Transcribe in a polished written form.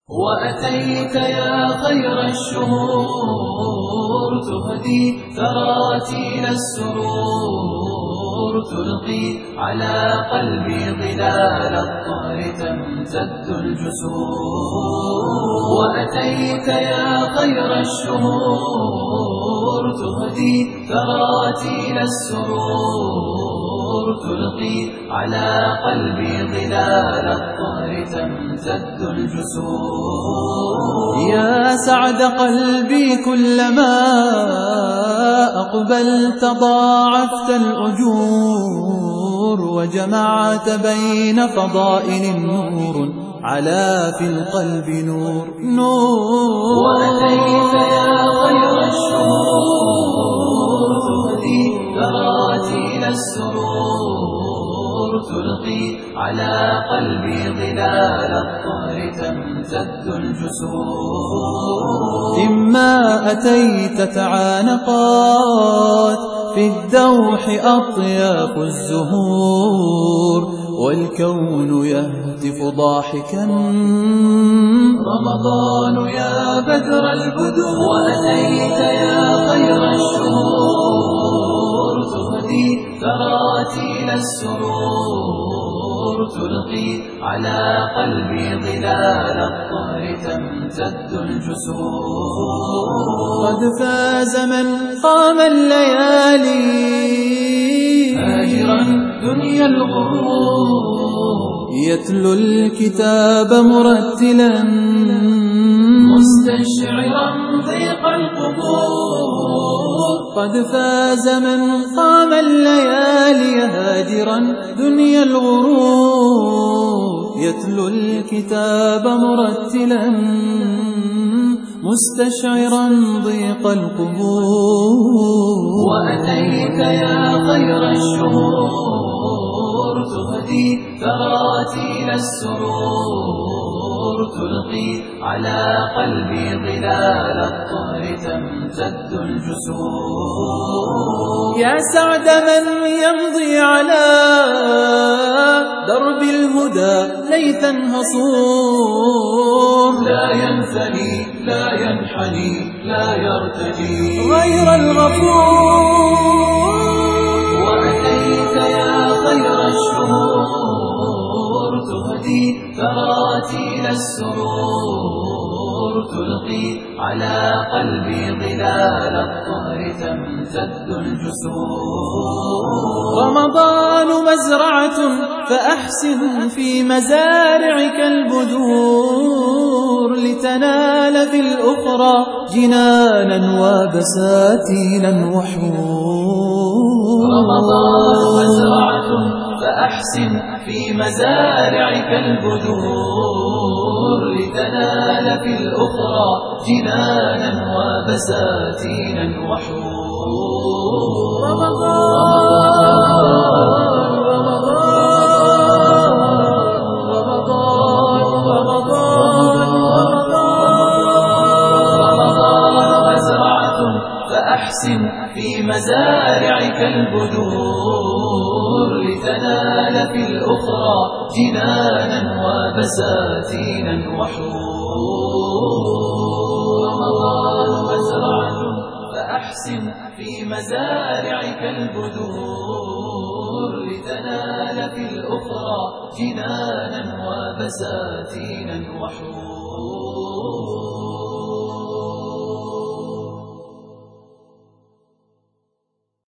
وأتيت يا خير الشهور تهدي ثراتين السرور، تلقي على قلبي ظلال الطهر تمتد الجسور. وأتيت يا خير الشهور تهدي ثراتين السرور، تلقي على قلبي ظلال الطهر تمتد الجسور. يا سعد قلبي كلما أقبلت ضاعفت الأجور، وجمعت بين فضائل نور على في القلب نور. وأتيت يا خير الشهور تهدي ثراتين السرور، تلقي على قلبي ظلال الطهر تمتد الجسور. إما أتيت تعانقات في الدوح أطياف الزهور، والكون يهتف ضاحكا رمضان يا بدر البدور. وأتيت يا خير الشهور تهدي ثراتين السرور، تلقي على قلبي ظلال الطهر تمتد الجسور. قد فاز من قام الليالي هاجرا دنيا الغرور، يتلو الكتاب مرتلا مستشعرا ضيق القبور. قد فاز من قام الليالي هاجرا دنيا الغرور، يتلو الكتاب مرتلا مستشعرا ضيق القبور. وأتيت يا خير الشهور تهدي ثراتين السرور، تلقي على قلبي ظلال الطهر تمتد الجسور. يا سعد من يمضي على درب الهدى ليثا هصور، لا ينثني لا ينحني لا يرتدي غير الغفور. وأتيت يا خير الشهور تهدي ثراتين السرور، تلقي على قلبي ظلال الطهر تمتد الجسور. رمضان مزرعة فأحسن في مزارعك البذور، لتنال في الأخرى جنانا وبساتينا وحور. رمضان مزرعة فأحسن في مزارعك البذور، لتنال في الأخرى جنانا وبساتينا وحور. فأحسن في مزارعك البذور، لتنال في الأخرى جنانا وبساتينا وحور. رمضان مزرعة فأحسن في مزارعك البذور، لتنال في الأخرى جنانا وبساتينا وحور.